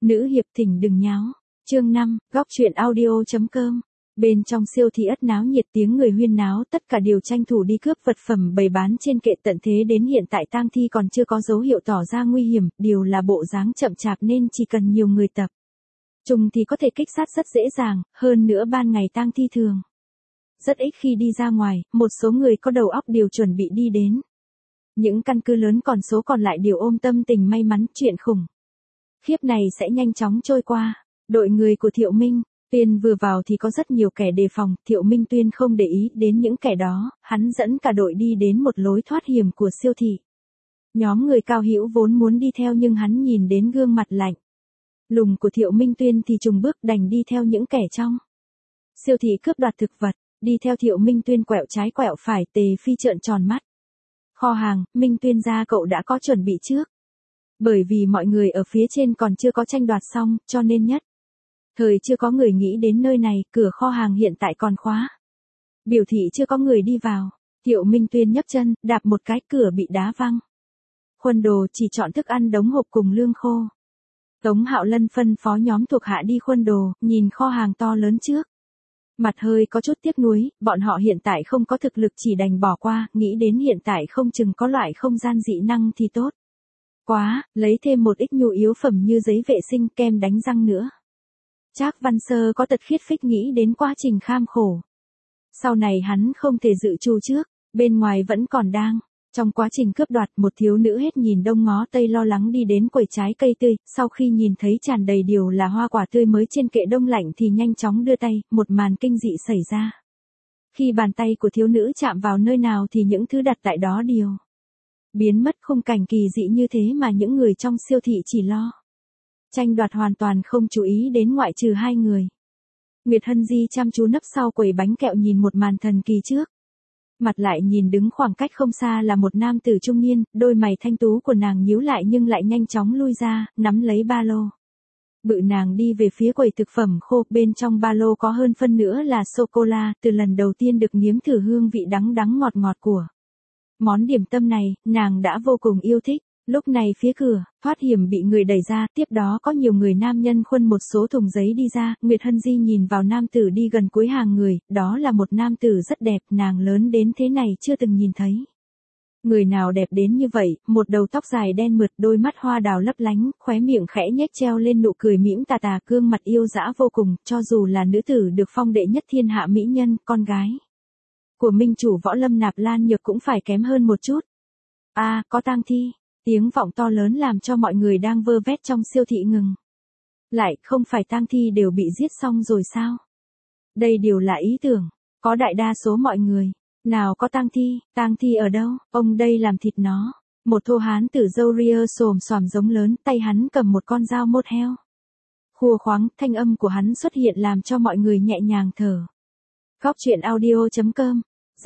Nữ hiệp thỉnh đừng nháo. Chương 5, góc truyện audio.com. Bên trong siêu thị ất náo nhiệt, tiếng người huyên náo, tất cả đều tranh thủ đi cướp vật phẩm bày bán trên kệ. Tận thế đến hiện tại tang thi còn chưa có dấu hiệu tỏ ra nguy hiểm, điều là bộ dáng chậm chạp nên chỉ cần nhiều người tập trung thì có thể kích sát rất dễ dàng, hơn nữa ban ngày tang thi thường rất ít khi đi ra ngoài, một số người có đầu óc đều chuẩn bị đi đến những căn cứ lớn, còn số còn lại đều ôm tâm tình may mắn. Chuyện khủng khiếp này sẽ nhanh chóng trôi qua. Đội người của Thiệu Minh Tuyên vừa vào thì có rất nhiều kẻ đề phòng. Thiệu Minh Tuyên không để ý đến những kẻ đó, hắn dẫn cả đội đi đến một lối thoát hiểm của siêu thị. Nhóm người Cao Hữu vốn muốn đi theo nhưng hắn nhìn đến gương mặt lạnh lùng của Thiệu Minh Tuyên thì trùng bước đành đi theo những kẻ trong siêu thị cướp đoạt thực vật. Đi theo Thiệu Minh Tuyên quẹo trái quẹo phải, Tề Phi trợn tròn mắt. Kho hàng, Minh Tuyên gia cậu đã có chuẩn bị trước. Bởi vì mọi người ở phía trên còn chưa có tranh đoạt xong, cho nên nhất thời chưa có người nghĩ đến nơi này. Cửa kho hàng hiện tại còn khóa, biểu thị chưa có người đi vào. Thiệu Minh Tuyên nhấc chân, đạp một cái, cửa bị đá văng. Khuôn đồ chỉ chọn thức ăn đống hộp cùng lương khô. Tống Hạo Lân phân phó nhóm thuộc hạ đi khuôn đồ, nhìn kho hàng to lớn trước. Mặt hơi có chút tiếc nuối, bọn họ hiện tại không có thực lực chỉ đành bỏ qua, nghĩ đến hiện tại không chừng có loại không gian dị năng thì tốt quá, lấy thêm một ít nhu yếu phẩm như giấy vệ sinh, kem đánh răng nữa. Trác Văn Sơ có tật khiết phích nghĩ đến quá trình kham khổ sau này hắn không thể dự trù trước, bên ngoài vẫn còn đang trong quá trình cướp đoạt. Một thiếu nữ hết nhìn đông ngó tây lo lắng đi đến quầy trái cây tươi, sau khi nhìn thấy tràn đầy đều là hoa quả tươi mới trên kệ đông lạnh thì nhanh chóng đưa tay. Một màn kinh dị xảy ra. Khi bàn tay của thiếu nữ chạm vào nơi nào thì những thứ đặt tại đó đều biến mất. Khung cảnh kỳ dị như thế mà những người trong siêu thị chỉ lo tranh đoạt, hoàn toàn không chú ý đến ngoại trừ hai người. Nguyệt Hân Di chăm chú nấp sau quầy bánh kẹo nhìn một màn thần kỳ trước mặt, lại nhìn đứng khoảng cách không xa là một nam tử trung niên. Đôi mày thanh tú của nàng nhíu lại nhưng lại nhanh chóng lui ra, nắm lấy ba lô bự. Nàng đi về phía quầy thực phẩm khô, bên trong ba lô có hơn phân nữa là sô cô la. Từ lần đầu tiên được nếm thử hương vị đắng đắng ngọt ngọt của món điểm tâm này, nàng đã vô cùng yêu thích. Lúc này phía cửa thoát hiểm bị người đẩy ra, tiếp đó có nhiều người nam nhân khuân một số thùng giấy đi ra. Nguyệt Hân Di nhìn vào nam tử đi gần cuối hàng người, đó là một nam tử rất đẹp, nàng lớn đến thế này chưa từng nhìn thấy người nào đẹp đến như vậy. Một đầu tóc dài đen mượt, đôi mắt hoa đào lấp lánh, khóe miệng khẽ nhếch treo lên nụ cười mỉm tà tà, gương mặt yêu dã vô cùng. Cho dù là nữ tử được phong đệ nhất thiên hạ mỹ nhân, con gái của minh chủ võ lâm Nạp Lan Nhược cũng phải kém hơn một chút. A, có tang thi. Tiếng vọng to lớn làm cho mọi người đang vơ vét trong siêu thị ngừng lại. Không phải tang thi đều bị giết xong rồi sao? Đây đều là ý tưởng có đại đa số mọi người. Nào có tang thi ở đâu? Ông đây làm thịt nó. Một thô hán tử râu ria xồm xoàm giống lớn, tay hắn cầm một con dao mốt heo. Khua khoáng, thanh âm của hắn xuất hiện làm cho mọi người nhẹ nhàng thở. Góc truyện audio.com.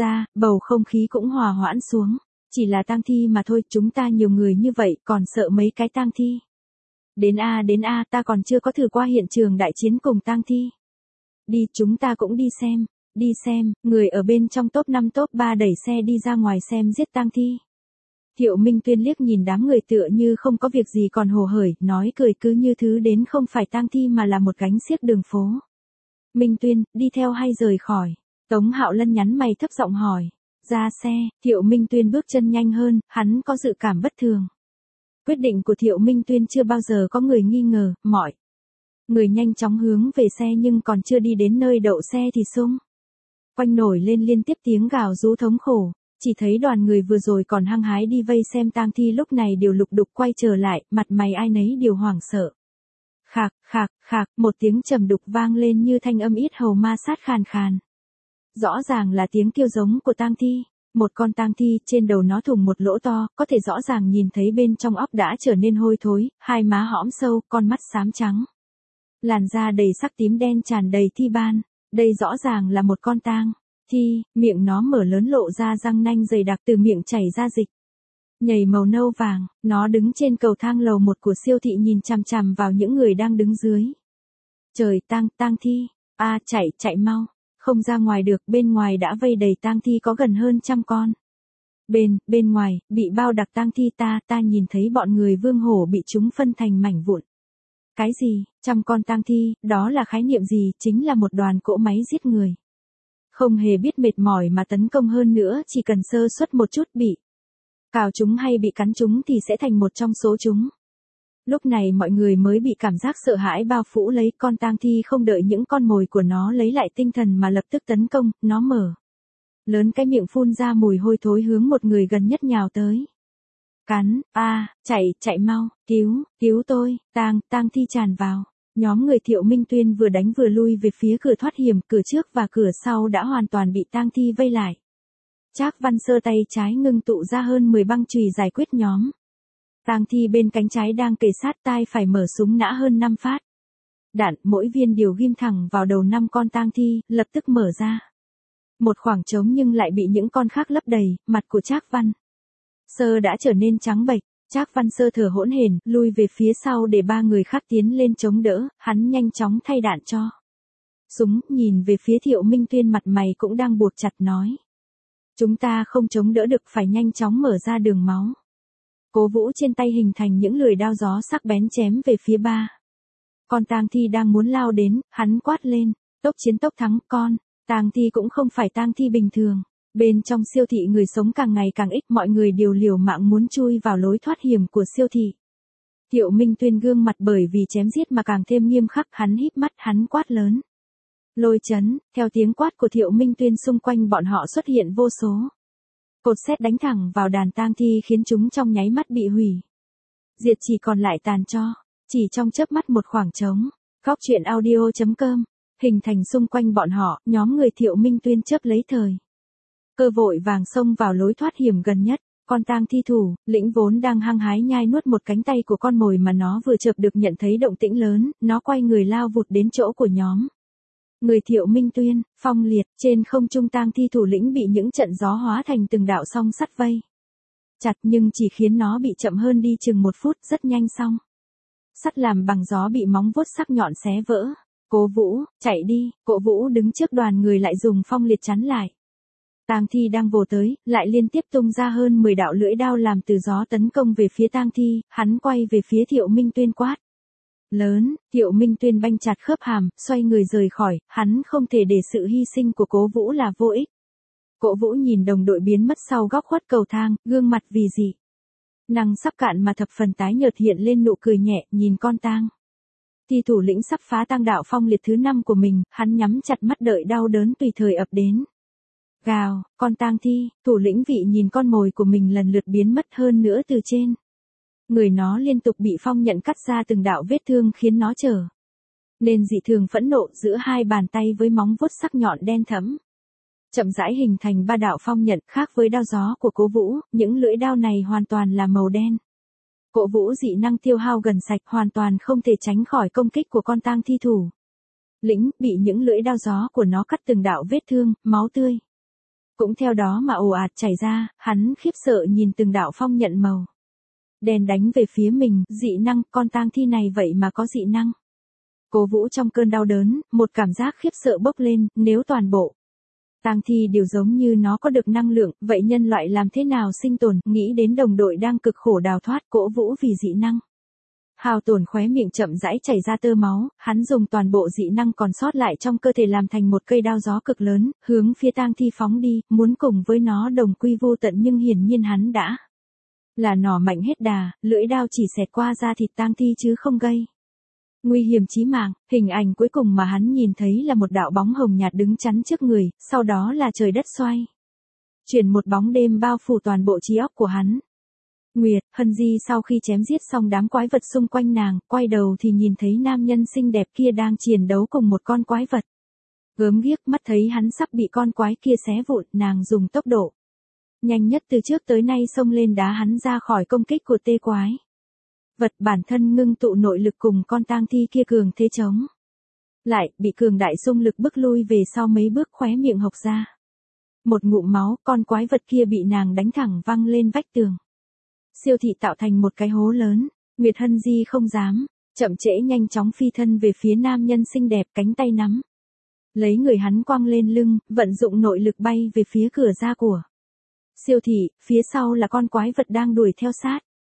Bầu không khí cũng hòa hoãn xuống. Chỉ là tang thi mà thôi, chúng ta nhiều người như vậy còn sợ mấy cái tang thi. Đến a, ta còn chưa có thử qua hiện trường đại chiến cùng tang thi. Đi, chúng ta cũng đi xem. Người ở bên trong top 5 top 3 đẩy xe đi ra ngoài xem giết tang thi. Thiệu Minh Tuyên liếc nhìn đám người tựa như không có việc gì còn hồ hởi, nói cười cứ như thứ đến không phải tang thi mà là một gánh xiếc đường phố. Minh Tuyên, đi theo hay rời khỏi? Tống Hạo Lân nhắn mày thấp giọng hỏi. Ra xe. Thiệu Minh Tuyên bước chân nhanh hơn, hắn có dự cảm bất thường. Quyết định của Thiệu Minh Tuyên chưa bao giờ có người nghi ngờ. Mọi người nhanh chóng hướng về xe nhưng còn chưa đi đến nơi đậu xe thì xung quanh nổi lên liên tiếp tiếng gào rú thống khổ. Chỉ thấy đoàn người vừa rồi còn hăng hái đi vây xem tang thi lúc này đều lục đục quay trở lại, mặt mày ai nấy đều hoảng sợ. Khạc, khạc, khạc, một tiếng trầm đục vang lên như thanh âm yết hầu ma sát khàn khàn. Rõ ràng là tiếng kêu giống của tang thi. Một con tang thi, trên đầu nó thủng một lỗ to, có thể rõ ràng nhìn thấy bên trong óc đã trở nên hôi thối, hai má hõm sâu, con mắt xám trắng. Làn da đầy sắc tím đen tràn đầy thi ban. Đây rõ ràng là một con tang thi, miệng nó mở lớn lộ ra răng nanh dày đặc, từ miệng chảy ra dịch nhầy màu nâu vàng. Nó đứng trên cầu thang lầu 1 của siêu thị nhìn chằm chằm vào những người đang đứng dưới. Trời, tang thi. A, chạy mau. Không ra ngoài được, bên ngoài đã vây đầy tang thi có gần hơn 100 con. Bên ngoài, bị bao đặc tang thi. Ta nhìn thấy bọn người Vương Hổ bị chúng phân thành mảnh vụn. Cái gì, trăm con tang thi, đó là khái niệm gì, chính là một đoàn cỗ máy giết người. Không hề biết mệt mỏi mà tấn công, hơn nữa chỉ cần sơ suất một chút bị cào chúng hay bị cắn chúng thì sẽ thành một trong số chúng. Lúc này mọi người mới bị cảm giác sợ hãi bao phủ lấy. Con tang thi không đợi những con mồi của nó lấy lại tinh thần mà lập tức tấn công, nó mở lớn cái miệng phun ra mùi hôi thối hướng một người gần nhất nhào tới. Cắn, chạy mau, cứu tôi, tang thi tràn vào. Nhóm người Thiệu Minh Tuyên vừa đánh vừa lui về phía cửa thoát hiểm, cửa trước và cửa sau đã hoàn toàn bị tang thi vây lại. Trác Văn Sơ tay trái ngưng tụ ra hơn 10 băng chùy giải quyết nhóm tang thi bên cánh trái đang kề sát, tai phải mở súng nã hơn 5 phát. Đạn mỗi viên đều ghim thẳng vào đầu 5 con tang thi, lập tức mở ra một khoảng trống nhưng lại bị những con khác lấp đầy. Mặt của Trác Văn Sơ đã trở nên trắng bệch. Trác Văn Sơ thở hổn hển, lui về phía sau để 3 người khác tiến lên chống đỡ. Hắn nhanh chóng thay đạn cho súng, nhìn về phía Thiệu Minh Tuyên, mặt mày cũng đang buộc chặt, nói: chúng ta không chống đỡ được, phải nhanh chóng mở ra đường máu. Cố Vũ trên tay hình thành những lưỡi đao gió sắc bén chém về phía 3 con tang thi đang muốn lao đến. Hắn quát lên: tốc chiến tốc thắng. Con tang thi cũng không phải tang thi bình thường. Bên trong siêu thị người sống càng ngày càng ít, mọi người đều liều mạng muốn chui vào lối thoát hiểm của siêu thị. Thiệu Minh Tuyên gương mặt bởi vì chém giết mà càng thêm nghiêm khắc, hắn híp mắt, hắn quát lớn: lôi chấn. Theo tiếng quát của Thiệu Minh Tuyên, xung quanh bọn họ xuất hiện vô số cột sét đánh thẳng vào đàn tang thi, khiến chúng trong nháy mắt bị hủy diệt, chỉ còn lại tàn tro. Chỉ trong chớp mắt một khoảng trống. Góc truyện audio.com hình thành xung quanh bọn họ. Nhóm người Thiệu Minh Tuyên chớp lấy thời cơ vội vàng xông vào lối thoát hiểm gần nhất. Con tang thi thủ lĩnh vốn đang hăng hái nhai nuốt một cánh tay của con mồi mà nó vừa chợp được nhận thấy động tĩnh lớn, nó quay người lao vụt đến chỗ của nhóm người Thiệu Minh Tuyên. Phong liệt. Trên không trung, tang thi thủ lĩnh bị những trận gió hóa thành từng đạo song sắt vây chặt, nhưng chỉ khiến nó bị chậm hơn đi chừng 1 phút. Rất nhanh song sắt làm bằng gió bị móng vuốt sắc nhọn xé vỡ. Cố Vũ, chạy đi. Cố Vũ đứng trước đoàn người lại dùng phong liệt chắn lại. Tang thi đang vồ tới, lại liên tiếp tung ra hơn 10 đạo lưỡi đao làm từ gió tấn công về phía tang thi. Hắn quay về phía Thiệu Minh Tuyên quát lớn. Thiệu Minh Tuyên banh chặt khớp hàm, xoay người rời khỏi. Hắn không thể để sự hy sinh của Cố Vũ là vô ích. Cố Vũ nhìn đồng đội biến mất sau góc khuất cầu thang, gương mặt vì dị năng sắp cạn mà thập phần tái nhợt hiện lên nụ cười nhẹ, nhìn con tang thi thủ lĩnh sắp phá tang đạo phong liệt thứ 5 của mình. Hắn nhắm chặt mắt đợi đau đớn tùy thời ập đến. Gào. Con tang thi thủ lĩnh vị nhìn con mồi của mình lần lượt biến mất, hơn nữa từ trên người nó liên tục bị phong nhận cắt ra từng đạo vết thương, khiến nó trở nên dị thường phẫn nộ, giữa 2 bàn tay với móng vuốt sắc nhọn đen thẫm chậm rãi hình thành 3 đạo phong nhận. Khác với đao gió của Cố Vũ, những lưỡi đao này hoàn toàn là màu đen. Cố Vũ dị năng tiêu hao gần sạch, hoàn toàn không thể tránh khỏi công kích của con tang thi thủ lĩnh, bị những lưỡi đao gió của nó cắt từng đạo vết thương, máu tươi cũng theo đó mà ồ ạt chảy ra. Hắn khiếp sợ nhìn từng đạo phong nhận màu đen đánh về phía mình. Dị năng, con tang thi này vậy mà có dị năng. Cố Vũ trong cơn đau đớn, một cảm giác khiếp sợ bốc lên, nếu toàn bộ tang thi đều giống như nó có được năng lượng, vậy nhân loại làm thế nào sinh tồn? Nghĩ đến đồng đội đang cực khổ đào thoát, Cố Vũ vì dị năng hao tổn, khóe miệng chậm rãi chảy ra tơ máu. Hắn dùng toàn bộ dị năng còn sót lại trong cơ thể làm thành một cây đao gió cực lớn, hướng phía tang thi phóng đi, muốn cùng với nó đồng quy vô tận, nhưng hiển nhiên hắn đã là nỏ mạnh hết đà. Lưỡi đao chỉ xẹt qua da thịt tang thi chứ không gây nguy hiểm chí mạng. Hình ảnh cuối cùng mà hắn nhìn thấy là một đạo bóng hồng nhạt đứng chắn trước người, sau đó là trời đất xoay chuyển, một bóng đêm bao phủ toàn bộ trí óc của hắn. Nguyệt Hân Di sau khi chém giết xong đám quái vật xung quanh nàng, quay đầu thì nhìn thấy nam nhân xinh đẹp kia đang chiến đấu cùng một con quái vật gớm ghiếc. Mắt thấy hắn sắp bị con quái kia xé vụn, nàng dùng tốc độ nhanh nhất từ trước tới nay xông lên đá hắn ra khỏi công kích của tê quái vật, bản thân ngưng tụ nội lực cùng con tang thi kia cường thế chống lại, bị cường đại xung lực bức lui về sau mấy bước, khóe miệng hộc ra một ngụm máu. Con quái vật kia bị nàng đánh thẳng văng lên vách tường siêu thị, tạo thành một cái hố lớn. Nguyệt Hân Di không dám chậm trễ, nhanh chóng phi thân về phía nam nhân xinh đẹp, cánh tay nắm lấy người hắn quăng lên lưng, vận dụng nội lực bay về phía cửa ra của siêu thị. Phía sau là con quái vật đang đuổi theo sát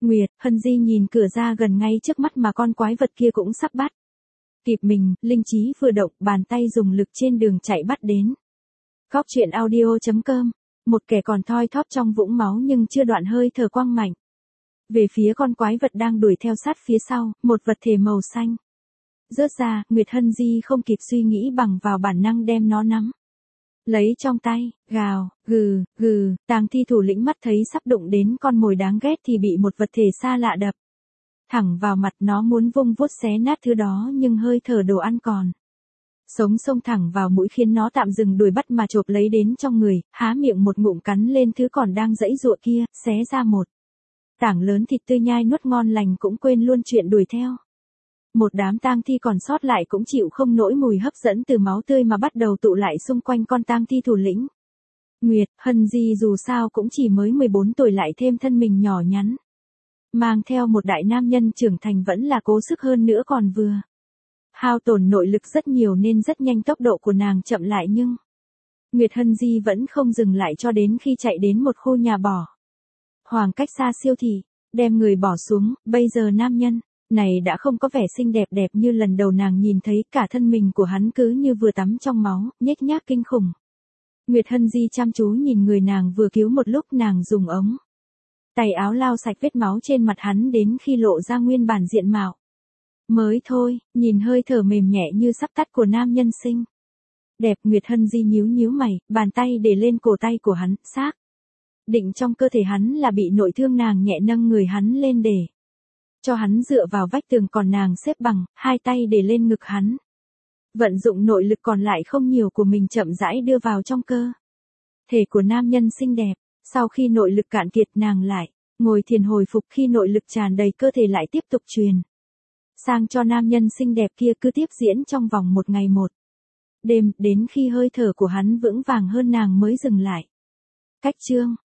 Nguyệt, Hân Di nhìn cửa ra gần ngay trước mắt mà con quái vật kia cũng sắp bắt. Kịp mình, linh trí vừa động, bàn tay dùng lực trên đường chạy bắt đến. Góc truyện audio.com. Một kẻ còn thoi thóp trong vũng máu nhưng chưa đoạn hơi thở quang mạnh. Về phía con quái vật đang đuổi theo sát phía sau, một vật thể màu xanh. Rớt ra, Nguyệt Hân Di không kịp suy nghĩ bằng vào bản năng đem nó nắm lấy trong tay, gào, gừ, gừ, Tang Thi thủ lĩnh mắt thấy sắp đụng đến con mồi đáng ghét thì bị một vật thể xa lạ đập thẳng vào mặt, nó muốn vung vuốt xé nát thứ đó nhưng hơi thở đồ ăn còn sống xông thẳng vào mũi khiến nó tạm dừng đuổi bắt mà chộp lấy đến trong người, há miệng một ngụm cắn lên thứ còn đang giãy giụa kia, xé ra một tảng lớn thịt tươi nhai nuốt ngon lành cũng quên luôn chuyện đuổi theo. Một đám tang thi còn sót lại cũng chịu không nổi mùi hấp dẫn từ máu tươi mà bắt đầu tụ lại xung quanh con tang thi thủ lĩnh. Nguyệt, Hân Di dù sao cũng chỉ mới 14 tuổi lại thêm thân mình nhỏ nhắn. Mang theo một đại nam nhân trưởng thành vẫn là cố sức hơn nữa còn vừa. Hao tổn nội lực rất nhiều nên rất nhanh tốc độ của nàng chậm lại nhưng Nguyệt Hân Di vẫn không dừng lại cho đến khi chạy đến một khu nhà bỏ. Khoảng cách xa siêu thị, đem người bỏ xuống, bây giờ nam nhân này đã không có vẻ xinh đẹp như lần đầu nàng nhìn thấy, cả thân mình của hắn cứ như vừa tắm trong máu, nhếch nhác kinh khủng. Nguyệt Hân Di chăm chú nhìn người nàng vừa cứu một lúc, nàng dùng ống tay áo lau sạch vết máu trên mặt hắn đến khi lộ ra nguyên bản diện mạo. Mới thôi, nhìn hơi thở mềm nhẹ như sắp tắt của nam nhân xinh đẹp, Nguyệt Hân Di nhíu mày, bàn tay để lên cổ tay của hắn, xác định trong cơ thể hắn là bị nội thương, nàng nhẹ nâng người hắn lên để cho hắn dựa vào vách tường, còn nàng xếp bằng, hai tay để lên ngực hắn. Vận dụng nội lực còn lại không nhiều của mình chậm rãi đưa vào trong cơ thể của nam nhân xinh đẹp. Sau khi nội lực cạn kiệt, nàng lại ngồi thiền hồi phục, khi nội lực tràn đầy cơ thể lại tiếp tục truyền sang cho nam nhân xinh đẹp kia, cứ tiếp diễn trong vòng một ngày một đêm, đến khi hơi thở của hắn vững vàng hơn nàng mới dừng lại. Cách chương